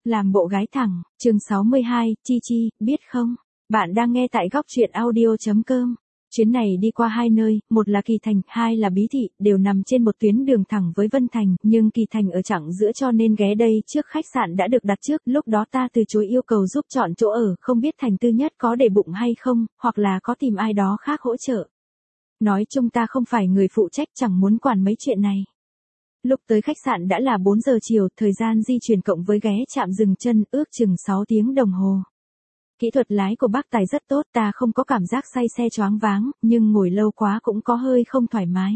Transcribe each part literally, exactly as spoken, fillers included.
Làm bộ gái thẳng, chương sáu mươi hai, Chi Chi, biết không? Bạn đang nghe tại góc truyện audio.com. Chuyến này đi qua hai nơi, một là Kỳ Thành, hai là Bí Thị, đều nằm trên một tuyến đường thẳng với Vân Thành, nhưng Kỳ Thành ở chặng giữa cho nên ghé đây trước khách sạn đã được đặt trước, lúc đó ta từ chối yêu cầu giúp chọn chỗ ở, không biết Thành Tư Nhất có để bụng hay không, hoặc là có tìm ai đó khác hỗ trợ. Nói chung ta không phải người phụ trách, chẳng muốn quản mấy chuyện này. Lúc tới khách sạn đã là bốn giờ chiều, thời gian di chuyển cộng với ghé trạm dừng chân ước chừng sáu tiếng đồng hồ. Kỹ thuật lái của bác Tài rất tốt, ta không có cảm giác say xe choáng váng, nhưng ngồi lâu quá cũng có hơi không thoải mái.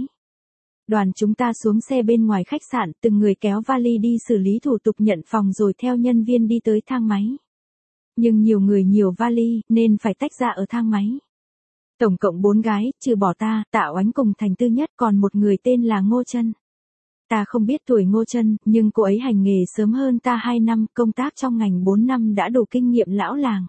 Đoàn chúng ta xuống xe bên ngoài khách sạn, từng người kéo vali đi xử lý thủ tục nhận phòng rồi theo nhân viên đi tới thang máy. Nhưng nhiều người nhiều vali, nên phải tách ra ở thang máy. Tổng cộng bốn gái, trừ bỏ ta, Tạ Oánh cùng Thành Tư Nhất, còn một người tên là Ngô Trân. Ta không biết tuổi Ngô Trân, nhưng cô ấy hành nghề sớm hơn ta hai năm, công tác trong ngành bốn năm đã đủ kinh nghiệm lão làng.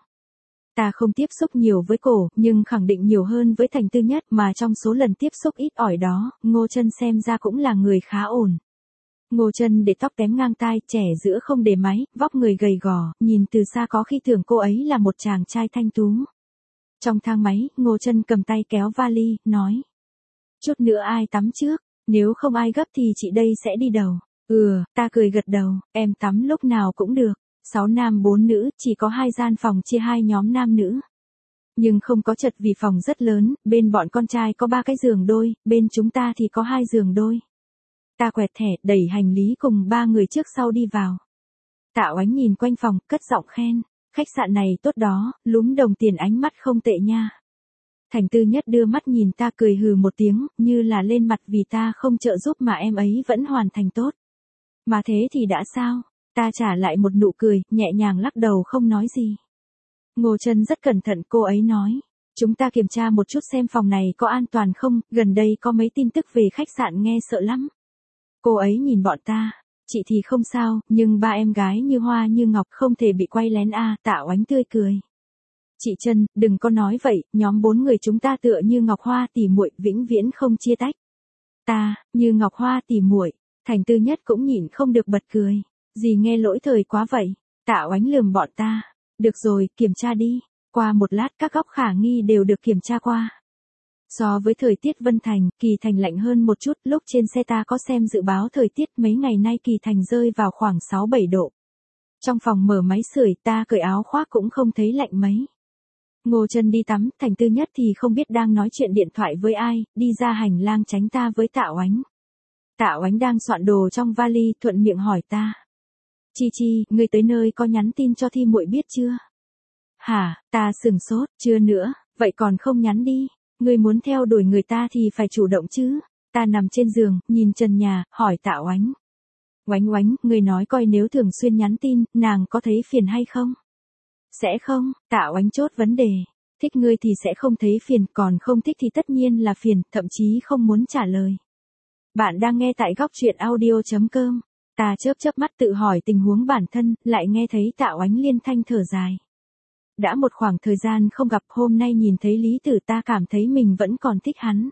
Ta không tiếp xúc nhiều với cổ, nhưng khẳng định nhiều hơn với Thành Tư Nhất, mà trong số lần tiếp xúc ít ỏi đó, Ngô Trân xem ra cũng là người khá ổn. Ngô Trân để tóc tém ngang tai, trẻ giữa không để máy, vóc người gầy gò, nhìn từ xa có khi tưởng cô ấy là một chàng trai thanh tú. Trong thang máy, Ngô Trân cầm tay kéo vali, nói. Chút nữa ai tắm trước, nếu không ai gấp thì chị đây sẽ đi đầu. Ừ, ta cười gật đầu, em tắm lúc nào cũng được. Sáu nam bốn nữ, chỉ có hai gian phòng chia hai nhóm nam nữ. Nhưng không có chật vì phòng rất lớn, bên bọn con trai có ba cái giường đôi, bên chúng ta thì có hai giường đôi. Ta quẹt thẻ, đẩy hành lý cùng ba người trước sau đi vào. Tạ Oánh nhìn quanh phòng, cất giọng khen. Khách sạn này tốt đó, lúm đồng tiền ánh mắt không tệ nha. Thành Tư Nhất đưa mắt nhìn ta cười hừ một tiếng, như là lên mặt vì ta không trợ giúp mà em ấy vẫn hoàn thành tốt. Mà thế thì đã sao? Ta trả lại một nụ cười, nhẹ nhàng lắc đầu không nói gì. Ngô Trân rất cẩn thận, cô ấy nói. Chúng ta kiểm tra một chút xem phòng này có an toàn không, gần đây có mấy tin tức về khách sạn nghe sợ lắm. Cô ấy nhìn bọn ta. Chị thì không sao, nhưng ba em gái như hoa như ngọc không thể bị quay lén a. Tạ Oánh tươi cười. Chị Trân, đừng có nói vậy, nhóm bốn người chúng ta tựa như ngọc hoa tỉ muội, vĩnh viễn không chia tách. Ta, như ngọc hoa tỉ muội. Thành Tư Nhất cũng nhịn không được bật cười. Gì nghe lỗi thời quá vậy. Tạ Oánh lườm bọn ta. Được rồi, kiểm tra đi. Qua một lát các góc khả nghi đều được kiểm tra qua. So với thời tiết Vân Thành, Kỳ Thành lạnh hơn một chút, lúc trên xe ta có xem dự báo thời tiết mấy ngày nay Kỳ Thành rơi vào khoảng sáu bảy độ. Trong phòng mở máy sưởi, ta cởi áo khoác cũng không thấy lạnh mấy. Ngô Trân đi tắm, Thành Tư Nhất thì không biết đang nói chuyện điện thoại với ai, đi ra hành lang tránh ta với Tạ Oánh. Tạ Oánh đang soạn đồ trong vali, thuận miệng hỏi ta. Chi Chi, ngươi tới nơi có nhắn tin cho Thi muội biết chưa? Hả, ta sửng sốt, chưa nữa, vậy còn không nhắn đi. Ngươi muốn theo đuổi người ta thì phải chủ động chứ. Ta nằm trên giường, nhìn trần nhà, hỏi Tạ Oánh. Oánh Oánh, ngươi nói coi nếu thường xuyên nhắn tin, nàng có thấy phiền hay không? Sẽ không, Tạ Oánh chốt vấn đề. Thích ngươi thì sẽ không thấy phiền, còn không thích thì tất nhiên là phiền, thậm chí không muốn trả lời. Bạn đang nghe tại góc truyện audio.com. Ta chớp chớp mắt tự hỏi tình huống bản thân, lại nghe thấy Tạ Oánh liên thanh thở dài. Đã một khoảng thời gian không gặp, hôm nay nhìn thấy Lý Tử ta cảm thấy mình vẫn còn thích hắn.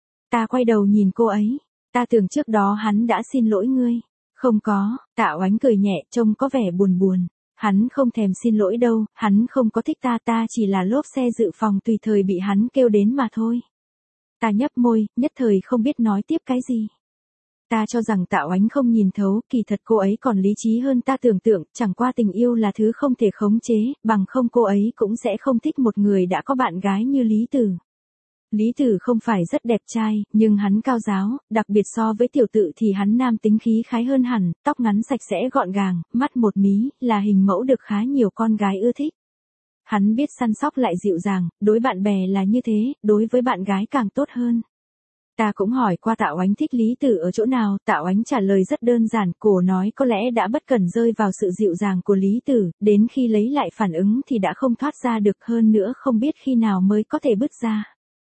Ta quay đầu nhìn cô ấy. Ta tưởng trước đó hắn đã xin lỗi ngươi. Không có, Tạ Oánh cười nhẹ, trông có vẻ buồn buồn. Hắn không thèm xin lỗi đâu, hắn không có thích ta, ta chỉ là lốp xe dự phòng tùy thời bị hắn kêu đến mà thôi. Ta nhấp môi, nhất thời không biết nói tiếp cái gì. Ta cho rằng Tạ Oánh không nhìn thấu, kỳ thật cô ấy còn lý trí hơn ta tưởng tượng, chẳng qua tình yêu là thứ không thể khống chế, bằng không cô ấy cũng sẽ không thích một người đã có bạn gái như Lý Tử. Lý Tử không phải rất đẹp trai, nhưng hắn cao giáo, đặc biệt so với tiểu tự thì hắn nam tính khí khái hơn hẳn, tóc ngắn sạch sẽ gọn gàng, mắt một mí, là hình mẫu được khá nhiều con gái ưa thích. Hắn biết săn sóc lại dịu dàng, đối bạn bè là như thế, đối với bạn gái càng tốt hơn. Ta cũng hỏi qua Tạ Oánh thích Lý Tử ở chỗ nào, Tạ Oánh trả lời rất đơn giản, cô nói có lẽ đã bất cẩn rơi vào sự dịu dàng của Lý Tử, đến khi lấy lại phản ứng thì đã không thoát ra được, hơn nữa không biết khi nào mới có thể bứt ra.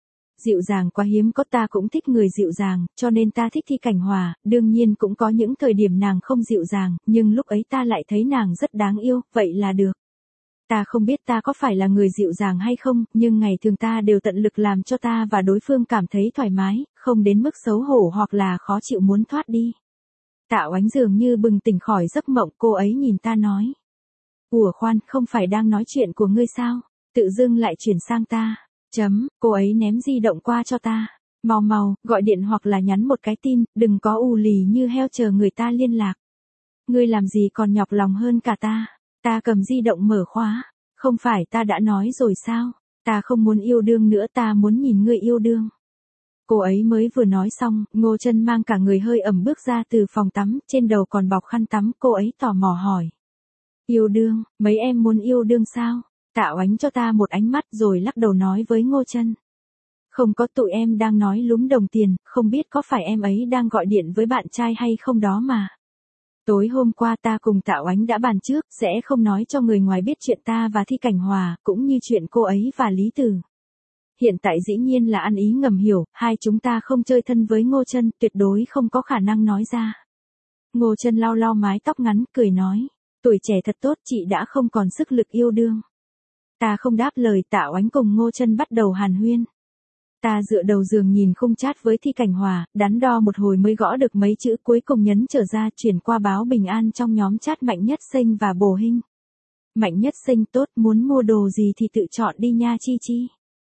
Dịu dàng quá hiếm có, ta cũng thích người dịu dàng, cho nên ta thích Thi Cảnh Hòa, đương nhiên cũng có những thời điểm nàng không dịu dàng, nhưng lúc ấy ta lại thấy nàng rất đáng yêu, vậy là được. Ta không biết ta có phải là người dịu dàng hay không, nhưng ngày thường ta đều tận lực làm cho ta và đối phương cảm thấy thoải mái, không đến mức xấu hổ hoặc là khó chịu muốn thoát đi. Tạ Oánh dường như bừng tỉnh khỏi giấc mộng, cô ấy nhìn ta nói. Ủa khoan, không phải đang nói chuyện của ngươi sao? Tự dưng lại chuyển sang ta. Chấm, cô ấy ném di động qua cho ta. Mau mau, gọi điện hoặc là nhắn một cái tin, đừng có ù lì như heo chờ người ta liên lạc. Ngươi làm gì còn nhọc lòng hơn cả ta. Ta cầm di động mở khóa. Không phải ta đã nói rồi sao? Ta không muốn yêu đương nữa, ta muốn nhìn ngươi yêu đương. Cô ấy mới vừa nói xong, Ngô Chân mang cả người hơi ẩm bước ra từ phòng tắm, trên đầu còn bọc khăn tắm, cô ấy tò mò hỏi. Yêu đương, mấy em muốn yêu đương sao? Tạ Oánh cho ta một ánh mắt rồi lắc đầu nói với Ngô Chân. Không có, tụi em đang nói lúm đồng tiền, không biết có phải em ấy đang gọi điện với bạn trai hay không đó mà. Tối hôm qua ta cùng Tạ Oánh đã bàn trước, sẽ không nói cho người ngoài biết chuyện ta và Thi Cảnh Hòa, cũng như chuyện cô ấy và Lý Tử. Hiện tại dĩ nhiên là ăn ý ngầm hiểu, hai chúng ta không chơi thân với Ngô Chân, tuyệt đối không có khả năng nói ra. Ngô Chân lau lau mái tóc ngắn, cười nói, tuổi trẻ thật tốt, chị đã không còn sức lực yêu đương. Ta không đáp lời. Tạ Oánh cùng Ngô Chân bắt đầu hàn huyên. Ta dựa đầu giường nhìn khung chat với Thi Cảnh Hòa, đắn đo một hồi mới gõ được mấy chữ, cuối cùng nhấn trở ra, chuyển qua báo bình an trong nhóm chat Mạnh Nhất Sinh và Bồ Hinh. Mạnh Nhất Sinh, tốt, muốn mua đồ gì thì tự chọn đi nha Chi Chi.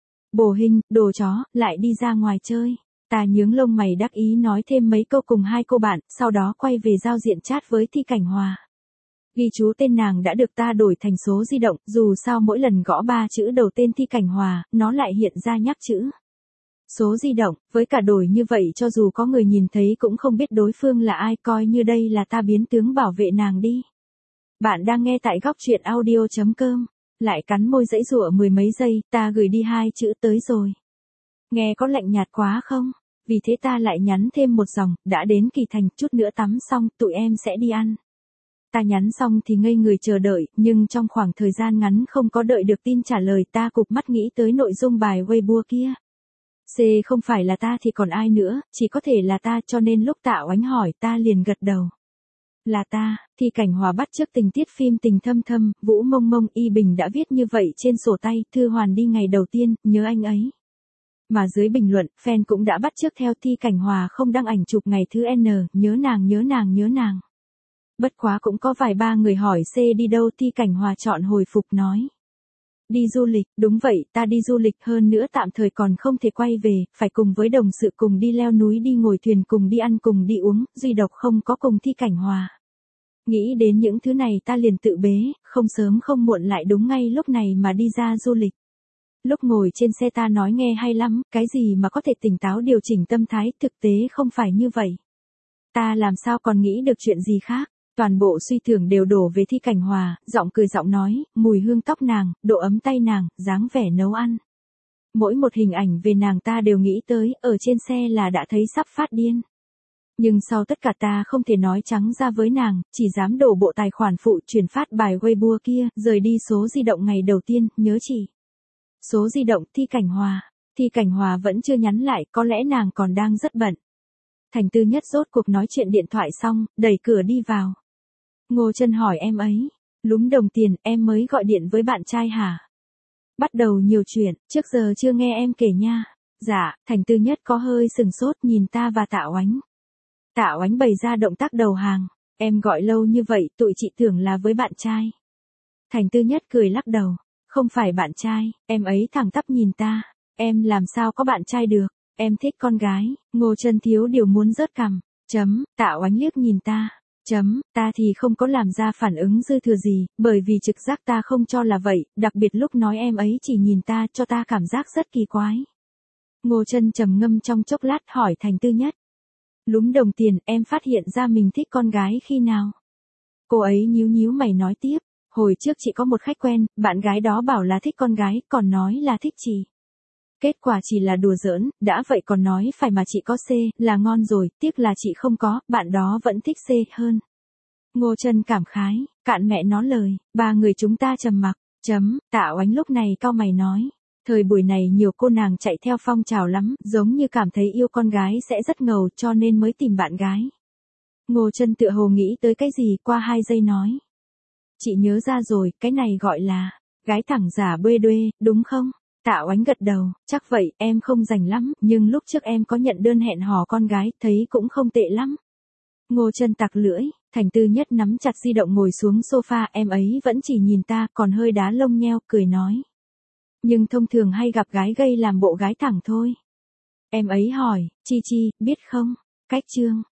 Bồ Hinh, đồ chó, lại đi ra ngoài chơi. Ta nhướng lông mày đắc ý nói thêm mấy câu cùng hai cô bạn, sau đó quay về giao diện chat với Thi Cảnh Hòa. Ghi chú tên nàng đã được ta đổi thành số di động, dù sao mỗi lần gõ ba chữ đầu tên Thi Cảnh Hòa, nó lại hiện ra nhắc chữ. Số di động, với cả đổi như vậy cho dù có người nhìn thấy cũng không biết đối phương là ai, coi như đây là ta biến tướng bảo vệ nàng đi. Bạn đang nghe tại góc truyện audio chấm com. Lại cắn môi giãy giụa mười mấy giây, ta gửi đi hai chữ tới rồi. Nghe có lạnh nhạt quá không? Vì thế ta lại nhắn thêm một dòng, đã đến Kỳ Thành, chút nữa tắm xong, tụi em sẽ đi ăn. Ta nhắn xong thì ngây người chờ đợi, nhưng trong khoảng thời gian ngắn không có đợi được tin trả lời, ta cụp mắt nghĩ tới nội dung bài Weibo kia. C không phải là ta thì còn ai nữa, chỉ có thể là ta, cho nên lúc Tạ Oánh hỏi ta liền gật đầu. Là ta. Thi Cảnh Hòa bắt chước tình tiết phim Tình Thâm Thâm, Vũ Mông Mông, Y Bình đã viết như vậy trên sổ tay, Thư Hoàn đi ngày đầu tiên, nhớ anh ấy. Mà dưới bình luận, fan cũng đã bắt chước theo Thi Cảnh Hòa không đăng ảnh chụp ngày thứ N, nhớ nàng nhớ nàng nhớ nàng. Bất quá cũng có vài ba người hỏi C đi đâu, Thi Cảnh Hòa chọn hồi phục nói. Đi du lịch, đúng vậy, ta đi du lịch, hơn nữa tạm thời còn không thể quay về, phải cùng với đồng sự cùng đi leo núi, đi ngồi thuyền, cùng đi ăn, cùng đi uống, duy độc không có cùng Thi Cảnh Hòa. Nghĩ đến những thứ này ta liền tự bế, không sớm không muộn lại đúng ngay lúc này mà đi ra du lịch. Lúc ngồi trên xe ta nói nghe hay lắm, cái gì mà có thể tỉnh táo điều chỉnh tâm thái, thực tế không phải như vậy. Ta làm sao còn nghĩ được chuyện gì khác, toàn bộ suy tưởng đều đổ về Thi Cảnh Hòa, giọng cười giọng nói, mùi hương tóc nàng, độ ấm tay nàng, dáng vẻ nấu ăn. Mỗi một hình ảnh về nàng ta đều nghĩ tới, ở trên xe là đã thấy sắp phát điên. Nhưng sau tất cả ta không thể nói trắng ra với nàng, chỉ dám đổ bộ tài khoản phụ chuyển phát bài Weibo kia, rời đi số di động ngày đầu tiên, nhớ chỉ. Số di động Thi Cảnh Hòa. Thi Cảnh Hòa vẫn chưa nhắn lại, có lẽ nàng còn đang rất bận. Thành Tư Nhất rốt cuộc nói chuyện điện thoại xong, đẩy cửa đi vào. Ngô Chân hỏi em ấy. Lúm đồng tiền, em mới gọi điện với bạn trai hả? Bắt đầu nhiều chuyện, trước giờ chưa nghe em kể nha. Dạ, Thành Tư Nhất có hơi sừng sốt nhìn ta và Tạ Oánh. Tạ Oánh bày ra động tác đầu hàng. Em gọi lâu như vậy, tụi chị tưởng là với bạn trai. Thành Tư Nhất cười lắc đầu. Không phải bạn trai, em ấy thẳng tắp nhìn ta. Em làm sao có bạn trai được, em thích con gái. Ngô Chân thiếu điều muốn rớt cằm. Chấm, Tạ Oánh liếc nhìn ta. Chấm, ta thì không có làm ra phản ứng dư thừa gì, bởi vì trực giác ta không cho là vậy, đặc biệt lúc nói em ấy chỉ nhìn ta cho ta cảm giác rất kỳ quái. Ngô Chân trầm ngâm trong chốc lát hỏi Thành Tư Nhất. Lúm đồng tiền, em phát hiện ra mình thích con gái khi nào? Cô ấy nhíu nhíu mày nói tiếp. Hồi trước chị có một khách quen, bạn gái đó bảo là thích con gái, còn nói là thích chị. Kết quả chỉ là đùa giỡn, đã vậy còn nói phải mà chị có C, là ngon rồi, tiếc là chị không có, bạn đó vẫn thích C hơn. Ngô Chân cảm khái, cạn mẹ nó lời, ba người chúng ta trầm mặc, chấm, Tạ Oánh lúc này cau mày nói. Thời buổi này nhiều cô nàng chạy theo phong trào lắm, giống như cảm thấy yêu con gái sẽ rất ngầu cho nên mới tìm bạn gái. Ngô Chân tựa hồ nghĩ tới cái gì, qua hai giây nói. Chị nhớ ra rồi, cái này gọi là gái thẳng giả bê đuê, đúng không? Tạ Oánh gật đầu, chắc vậy, em không rành lắm, nhưng lúc trước em có nhận đơn hẹn hò con gái, thấy cũng không tệ lắm. Ngô Chân tặc lưỡi, Thành Tư Nhất nắm chặt di động ngồi xuống sofa, em ấy vẫn chỉ nhìn ta, còn hơi đá lông nheo, cười nói. Nhưng thông thường hay gặp gái gay làm bộ gái thẳng thôi. Em ấy hỏi, Chi Chi, biết không? Cách chương.